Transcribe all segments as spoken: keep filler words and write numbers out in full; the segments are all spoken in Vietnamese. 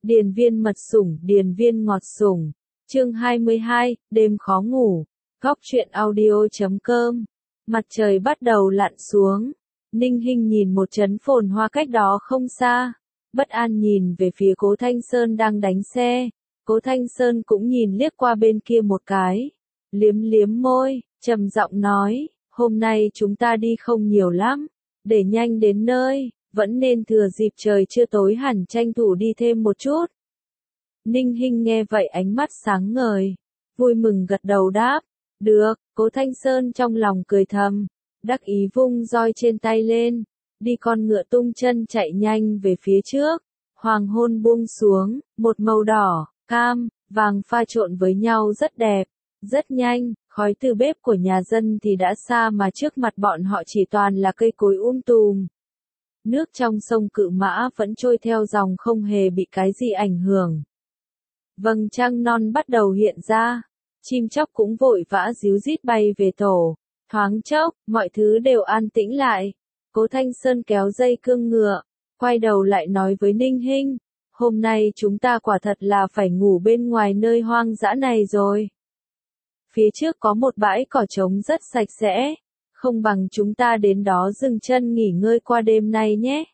Điền viên mật sủng, điền viên ngọt sủng. Chương hai mươi hai, đêm khó ngủ. Góc truyện audio chấm com. Mặt trời bắt đầu lặn xuống. Ninh Hinh nhìn một trấn phồn hoa cách đó không xa. Bất an nhìn về phía Cố Thanh Sơn đang đánh xe. Cố Thanh Sơn cũng nhìn liếc qua bên kia một cái. Liếm liếm môi, trầm giọng nói, hôm nay chúng ta đi không nhiều lắm. Để nhanh đến nơi, vẫn nên thừa dịp trời chưa tối hẳn tranh thủ đi thêm một chút. Ninh Hinh nghe vậy ánh mắt sáng ngời. Vui mừng gật đầu đáp. Được, Cố Thanh Sơn trong lòng cười thầm. Đắc ý vung roi trên tay lên. Đi con ngựa tung chân chạy nhanh về phía trước. Hoàng hôn buông xuống, một màu đỏ, cam, vàng pha trộn với nhau rất đẹp. Rất nhanh, khói từ bếp của nhà dân thì đã xa mà trước mặt bọn họ chỉ toàn là cây cối um tùm. Nước trong sông Cự Mã vẫn trôi theo dòng không hề bị cái gì ảnh hưởng. Vầng trăng non bắt đầu hiện ra. Chim chóc cũng vội vã ríu rít bay về tổ. Thoáng chốc, mọi thứ đều an tĩnh lại. Cố Thanh Sơn kéo dây cương ngựa, quay đầu lại nói với Ninh Hinh. Hôm nay chúng ta quả thật là phải ngủ bên ngoài nơi hoang dã này rồi. Phía trước có một bãi cỏ trống rất sạch sẽ. Không bằng chúng ta đến đó dừng chân nghỉ ngơi qua đêm nay nhé.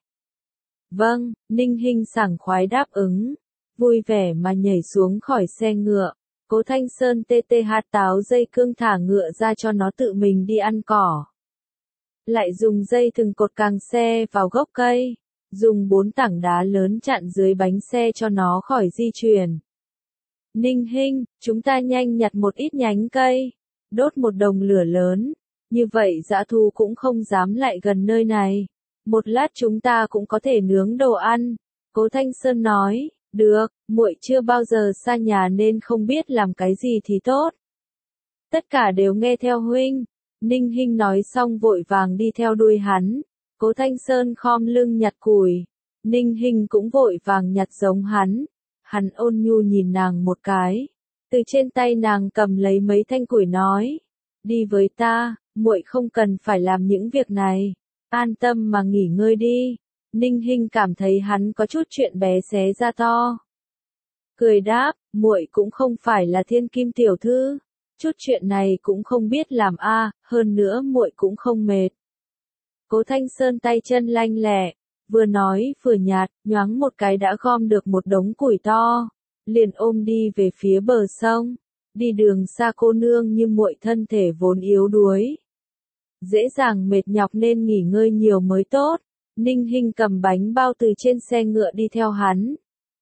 Vâng, Ninh Hinh sảng khoái đáp ứng. Vui vẻ mà nhảy xuống khỏi xe ngựa. Cố Thanh Sơn tê tê hạt táo dây cương thả ngựa ra cho nó tự mình đi ăn cỏ. Lại dùng dây thừng cột càng xe vào gốc cây. Dùng bốn tảng đá lớn chặn dưới bánh xe cho nó khỏi di chuyển. Ninh Hinh, chúng ta nhanh nhặt một ít nhánh cây. Đốt một đồng lửa lớn. Như vậy dã thú cũng không dám lại gần nơi này. Một lát chúng ta cũng có thể nướng đồ ăn. Cố Thanh Sơn nói, được, muội chưa bao giờ xa nhà nên không biết làm cái gì thì tốt. Tất cả đều nghe theo huynh. Ninh Hinh nói xong vội vàng đi theo đuôi hắn. Cố Thanh Sơn khom lưng nhặt củi. Ninh Hinh cũng vội vàng nhặt giống hắn. Hắn ôn nhu nhìn nàng một cái. Từ trên tay nàng cầm lấy mấy thanh củi nói. Đi với ta, muội không cần phải làm những việc này. An tâm mà nghỉ ngơi đi. Ninh Hinh cảm thấy hắn có chút chuyện bé xé ra to. Cười đáp, muội cũng không phải là thiên kim tiểu thư. Chút chuyện này cũng không biết làm a, à, hơn nữa muội cũng không mệt. Cố Thanh Sơn tay chân lanh lẹ, vừa nói vừa nhạt, nhoáng một cái đã gom được một đống củi to, liền ôm đi về phía bờ sông. Đi đường xa cô nương như muội thân thể vốn yếu đuối. Dễ dàng mệt nhọc nên nghỉ ngơi nhiều mới tốt. Ninh Hinh cầm bánh bao từ trên xe ngựa đi theo hắn.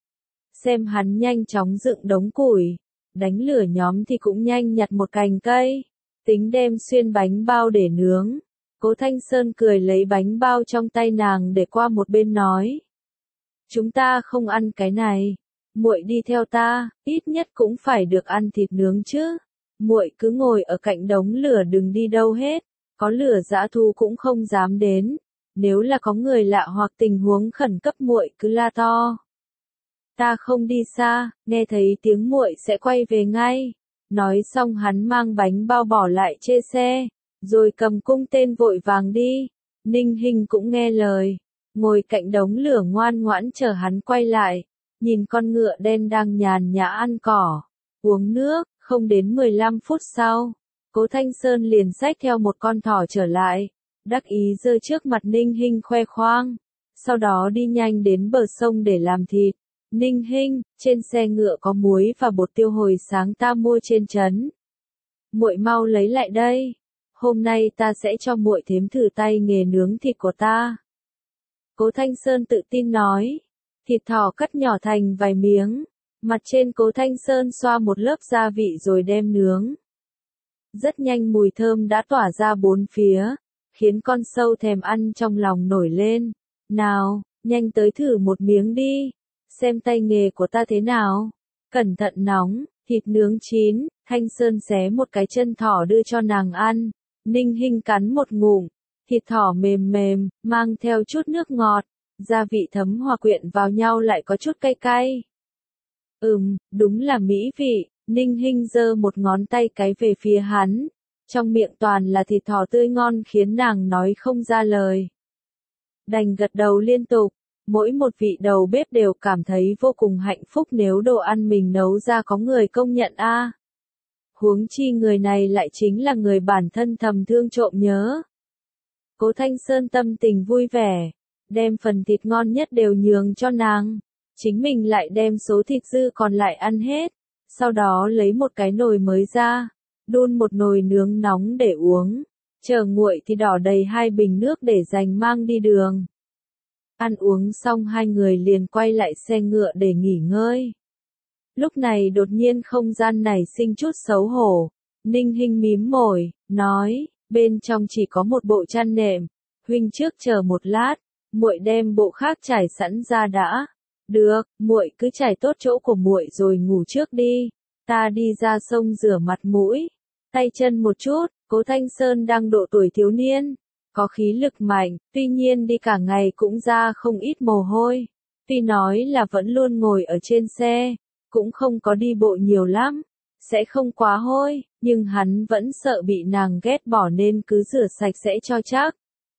Xem hắn nhanh chóng dựng đống củi. Đánh lửa nhóm thì cũng nhanh nhặt một cành cây. Tính đem xuyên bánh bao để nướng. Cố Thanh Sơn cười lấy bánh bao trong tay nàng để qua một bên nói. Chúng ta không ăn cái này. Muội đi theo ta, ít nhất cũng phải được ăn thịt nướng chứ. Muội cứ ngồi ở cạnh đống lửa đừng đi đâu hết. Có lửa dã thú cũng không dám đến. Nếu là có người lạ hoặc tình huống khẩn cấp muội cứ la to. Ta không đi xa, nghe thấy tiếng muội sẽ quay về ngay. Nói xong hắn mang bánh bao bỏ lại trên xe, rồi cầm cung tên vội vàng đi. Ninh Hinh cũng nghe lời, ngồi cạnh đống lửa ngoan ngoãn chờ hắn quay lại. Nhìn con ngựa đen đang nhàn nhã ăn cỏ, uống nước, không đến mười lăm phút sau. Cố Thanh Sơn liền xách theo một con thỏ trở lại. Đắc ý giơ trước mặt Ninh Hinh khoe khoang. Sau đó đi nhanh đến bờ sông để làm thịt. Ninh Hinh, trên xe ngựa có muối và bột tiêu hồi sáng ta mua trên trấn. Muội mau lấy lại đây. Hôm nay ta sẽ cho muội thếm thử tay nghề nướng thịt của ta. Cố Thanh Sơn tự tin nói. Thịt thỏ cắt nhỏ thành vài miếng. Mặt trên Cố Thanh Sơn xoa một lớp gia vị rồi đem nướng. Rất nhanh mùi thơm đã tỏa ra bốn phía. Khiến con sâu thèm ăn trong lòng nổi lên. Nào, nhanh tới thử một miếng đi. Xem tay nghề của ta thế nào. Cẩn thận nóng, thịt nướng chín. Thanh Sơn xé một cái chân thỏ đưa cho nàng ăn. Ninh Hinh cắn một ngụm. Thịt thỏ mềm mềm, mang theo chút nước ngọt. Gia vị thấm hòa quyện vào nhau lại có chút cay cay. Ừm, đúng là mỹ vị. Ninh Hinh giơ một ngón tay cái về phía hắn. Trong miệng toàn là thịt thỏ tươi ngon khiến nàng nói không ra lời. Đành gật đầu liên tục. Mỗi một vị đầu bếp đều cảm thấy vô cùng hạnh phúc nếu đồ ăn mình nấu ra có người công nhận a. Huống chi người này lại chính là người bản thân thầm thương trộm nhớ. Cố Thanh Sơn tâm tình vui vẻ, đem phần thịt ngon nhất đều nhường cho nàng. Chính mình lại đem số thịt dư còn lại ăn hết. Sau đó lấy một cái nồi mới ra, đun một nồi nướng nóng để uống. Chờ nguội thì đỏ đầy hai bình nước để dành mang đi đường. Ăn uống xong hai người liền quay lại xe ngựa để nghỉ ngơi. Lúc này đột nhiên không gian này sinh chút xấu hổ. Ninh Hinh mím môi, nói, bên trong chỉ có một bộ chăn nệm. Huynh trước chờ một lát, muội đem bộ khác trải sẵn ra đã. Được, muội cứ trải tốt chỗ của muội rồi ngủ trước đi. Ta đi ra sông rửa mặt mũi, tay chân một chút. Cố Thanh Sơn đang độ tuổi thiếu niên, có khí lực mạnh, tuy nhiên đi cả ngày cũng ra không ít mồ hôi. Tuy nói là vẫn luôn ngồi ở trên xe, cũng không có đi bộ nhiều lắm, sẽ không quá hôi, nhưng hắn vẫn sợ bị nàng ghét bỏ nên cứ rửa sạch sẽ cho chắc.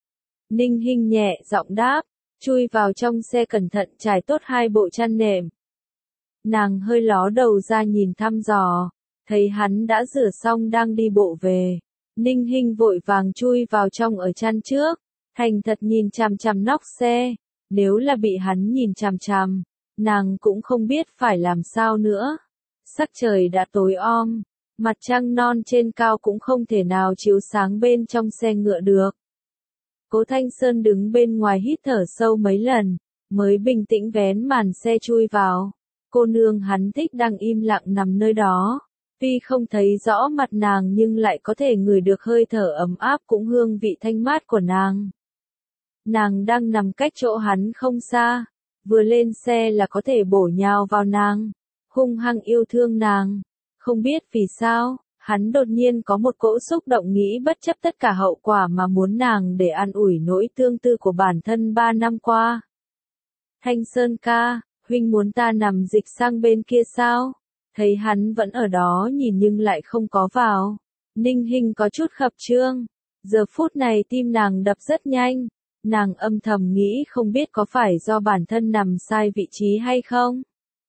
Ninh Hinh nhẹ giọng đáp, chui vào trong xe cẩn thận trải tốt hai bộ chăn nệm. Nàng hơi ló đầu ra nhìn thăm dò, thấy hắn đã rửa xong đang đi bộ về. Ninh Hinh vội vàng chui vào trong ở chăn trước, thành thật nhìn chằm chằm nóc xe. Nếu là bị hắn nhìn chằm chằm, nàng cũng không biết phải làm sao nữa. Sắc trời đã tối om, mặt trăng non trên cao cũng không thể nào chiếu sáng bên trong xe ngựa được. Cố Thanh Sơn đứng bên ngoài hít thở sâu mấy lần, mới bình tĩnh vén màn xe chui vào. Cô nương hắn thích đang im lặng nằm nơi đó. Tuy không thấy rõ mặt nàng nhưng lại có thể ngửi được hơi thở ấm áp cũng hương vị thanh mát của nàng. Nàng đang nằm cách chỗ hắn không xa, vừa lên xe là có thể bổ nhào vào nàng, hung hăng yêu thương nàng. Không biết vì sao, hắn đột nhiên có một cỗ xúc động nghĩ bất chấp tất cả hậu quả mà muốn nàng để an ủi nỗi tương tư của bản thân ba năm qua. Thanh Sơn ca, huynh muốn ta nằm dịch sang bên kia sao? Thấy hắn vẫn ở đó nhìn nhưng lại không có vào. Ninh Hinh có chút khập trương. Giờ phút này tim nàng đập rất nhanh. Nàng âm thầm nghĩ không biết có phải do bản thân nằm sai vị trí hay không.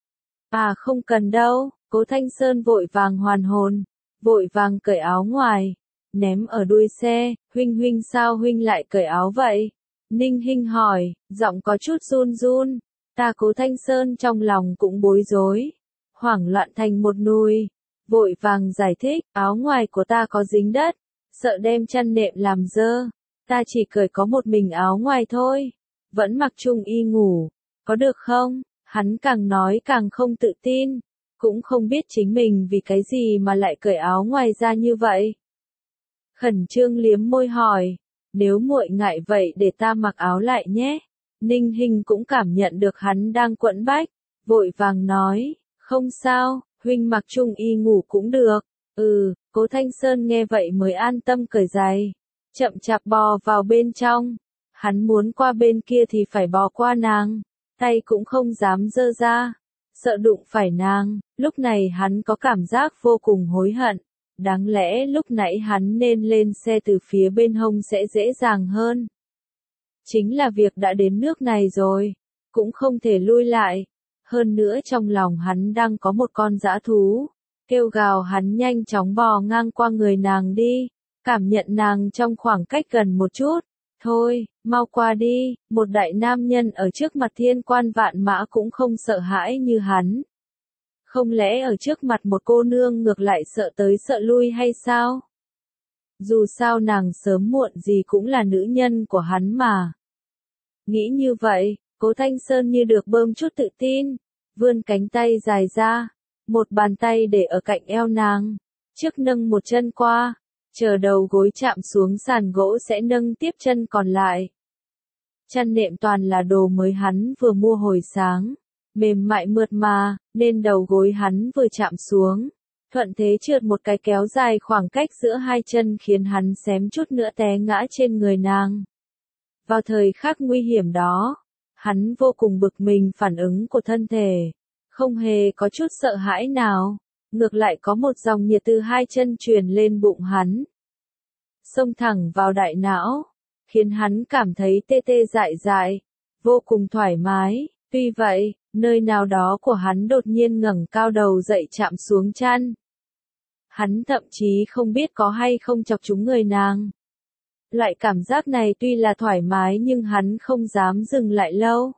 À không cần đâu, Cố Thanh Sơn vội vàng hoàn hồn. Vội vàng cởi áo ngoài. Ném ở đuôi xe, huynh huynh sao huynh lại cởi áo vậy? Ninh Hinh hỏi, giọng có chút run run. Ta Cố Thanh Sơn trong lòng cũng bối rối. Hoảng loạn thành một nùi, vội vàng giải thích, áo ngoài của ta có dính đất, sợ đem chăn nệm làm dơ, ta chỉ cởi có một mình áo ngoài thôi, vẫn mặc chung y ngủ, có được không? Hắn càng nói càng không tự tin, cũng không biết chính mình vì cái gì mà lại cởi áo ngoài ra như vậy. Khẩn trương liếm môi hỏi, nếu muội ngại vậy để ta mặc áo lại nhé. Ninh Hinh cũng cảm nhận được hắn đang quẫn bách, vội vàng nói. Không sao, huynh mặc chung y ngủ cũng được. Ừ, Cố Thanh Sơn nghe vậy mới an tâm cởi giày. Chậm chạp bò vào bên trong. Hắn muốn qua bên kia thì phải bò qua nàng. Tay cũng không dám giơ ra. Sợ đụng phải nàng. Lúc này hắn có cảm giác vô cùng hối hận. Đáng lẽ lúc nãy hắn nên lên xe từ phía bên hông sẽ dễ dàng hơn. Chính là việc đã đến nước này rồi. Cũng không thể lui lại. Hơn nữa trong lòng hắn đang có một con dã thú. Kêu gào hắn nhanh chóng bò ngang qua người nàng đi. Cảm nhận nàng trong khoảng cách gần một chút. Thôi, mau qua đi, một đại nam nhân ở trước mặt thiên quan vạn mã cũng không sợ hãi như hắn. Không lẽ ở trước mặt một cô nương ngược lại sợ tới sợ lui hay sao? Dù sao nàng sớm muộn gì cũng là nữ nhân của hắn mà. Nghĩ như vậy, Cố Thanh Sơn như được bơm chút tự tin, vươn cánh tay dài ra, một bàn tay để ở cạnh eo nàng, trước nâng một chân qua, chờ đầu gối chạm xuống sàn gỗ sẽ nâng tiếp chân còn lại. Chăn nệm toàn là đồ mới hắn vừa mua hồi sáng, mềm mại mượt mà, nên đầu gối hắn vừa chạm xuống, thuận thế trượt một cái kéo dài khoảng cách giữa hai chân khiến hắn xém chút nữa té ngã trên người nàng. Vào thời khắc nguy hiểm đó, hắn vô cùng bực mình phản ứng của thân thể, không hề có chút sợ hãi nào, ngược lại có một dòng nhiệt từ hai chân truyền lên bụng hắn, xông thẳng vào đại não, khiến hắn cảm thấy tê tê dại dại, vô cùng thoải mái. Tuy vậy, nơi nào đó của hắn đột nhiên ngẩng cao đầu dậy chạm xuống chăn. Hắn thậm chí không biết có hay không chọc trúng người nàng. Loại cảm giác này tuy là thoải mái nhưng hắn không dám dừng lại lâu.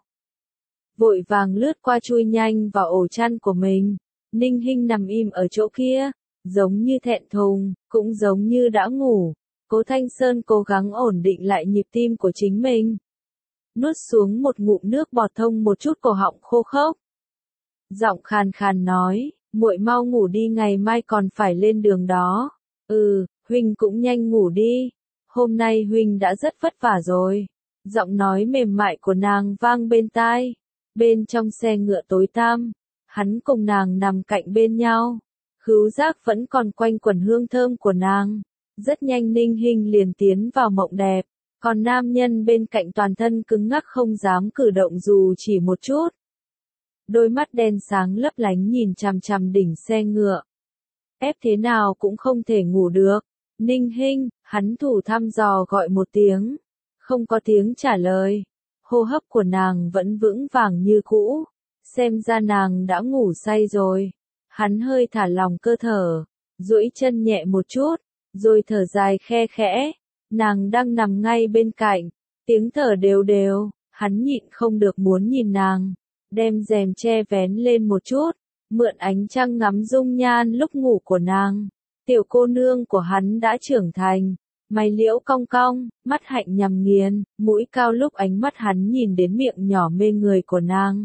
Vội vàng lướt qua chui nhanh vào ổ chăn của mình. Ninh Hinh nằm im ở chỗ kia, giống như thẹn thùng, cũng giống như đã ngủ. Cố Thanh Sơn cố gắng ổn định lại nhịp tim của chính mình. Nuốt xuống một ngụm nước bọt thông một chút cổ họng khô khốc. Giọng khàn khàn nói, muội mau ngủ đi, ngày mai còn phải lên đường đó. Ừ, huynh cũng nhanh ngủ đi. Hôm nay huynh đã rất vất vả rồi. Giọng nói mềm mại của nàng vang bên tai. Bên trong xe ngựa tối tăm, hắn cùng nàng nằm cạnh bên nhau. Khứu giác vẫn còn quanh quẩn hương thơm của nàng. Rất nhanh Ninh Hinh liền tiến vào mộng đẹp. Còn nam nhân bên cạnh toàn thân cứng ngắc không dám cử động dù chỉ một chút. Đôi mắt đen sáng lấp lánh nhìn chằm chằm đỉnh xe ngựa. Ép thế nào cũng không thể ngủ được. Ninh Hinh, hắn thủ thăm dò gọi một tiếng. Không có tiếng trả lời. Hô hấp của nàng vẫn vững vàng như cũ. Xem ra nàng đã ngủ say rồi. Hắn hơi thả lỏng cơ thở. Duỗi chân nhẹ một chút. Rồi thở dài khe khẽ. Nàng đang nằm ngay bên cạnh. Tiếng thở đều đều. Hắn nhịn không được muốn nhìn nàng. Đem rèm che vén lên một chút. Mượn ánh trăng ngắm dung nhan lúc ngủ của nàng. Tiểu cô nương của hắn đã trưởng thành. Mày liễu cong cong, mắt hạnh nhằm nghiền, mũi cao lúc ánh mắt hắn nhìn đến miệng nhỏ mê người của nàng.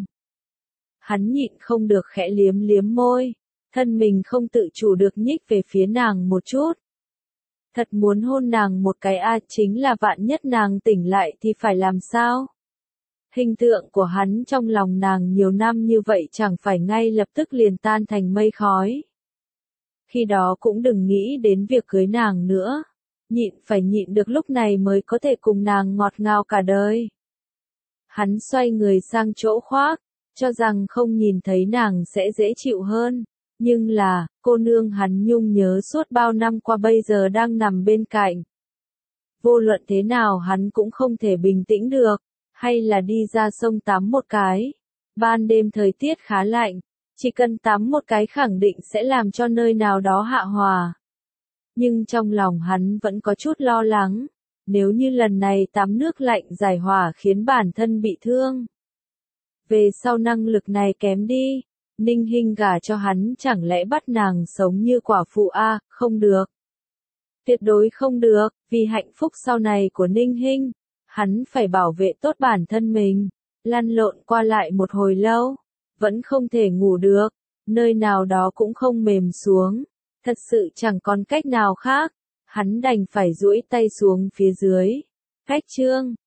Hắn nhịn không được khẽ liếm liếm môi. Thân mình không tự chủ được nhích về phía nàng một chút. Thật muốn hôn nàng một cái a, chính là vạn nhất nàng tỉnh lại thì phải làm sao? Hình tượng của hắn trong lòng nàng nhiều năm như vậy chẳng phải ngay lập tức liền tan thành mây khói. Khi đó cũng đừng nghĩ đến việc cưới nàng nữa. Nhịn phải nhịn được lúc này mới có thể cùng nàng ngọt ngào cả đời. Hắn xoay người sang chỗ khoác, cho rằng không nhìn thấy nàng sẽ dễ chịu hơn. Nhưng là, cô nương hắn nhung nhớ suốt bao năm qua bây giờ đang nằm bên cạnh. Vô luận thế nào hắn cũng không thể bình tĩnh được, hay là đi ra sông tắm một cái. Ban đêm thời tiết khá lạnh, chỉ cần tắm một cái khẳng định sẽ làm cho nơi nào đó hạ hòa. Nhưng trong lòng hắn vẫn có chút lo lắng, nếu như lần này tắm nước lạnh giải hỏa khiến bản thân bị thương. Về sau năng lực này kém đi, Ninh Hinh gả cho hắn chẳng lẽ bắt nàng sống như quả phụ a, không được. Tuyệt đối không được, vì hạnh phúc sau này của Ninh Hinh, hắn phải bảo vệ tốt bản thân mình. Lăn lộn qua lại một hồi lâu, vẫn không thể ngủ được, nơi nào đó cũng không mềm xuống. Thật sự chẳng còn cách nào khác, hắn đành phải duỗi tay xuống phía dưới. Cách chương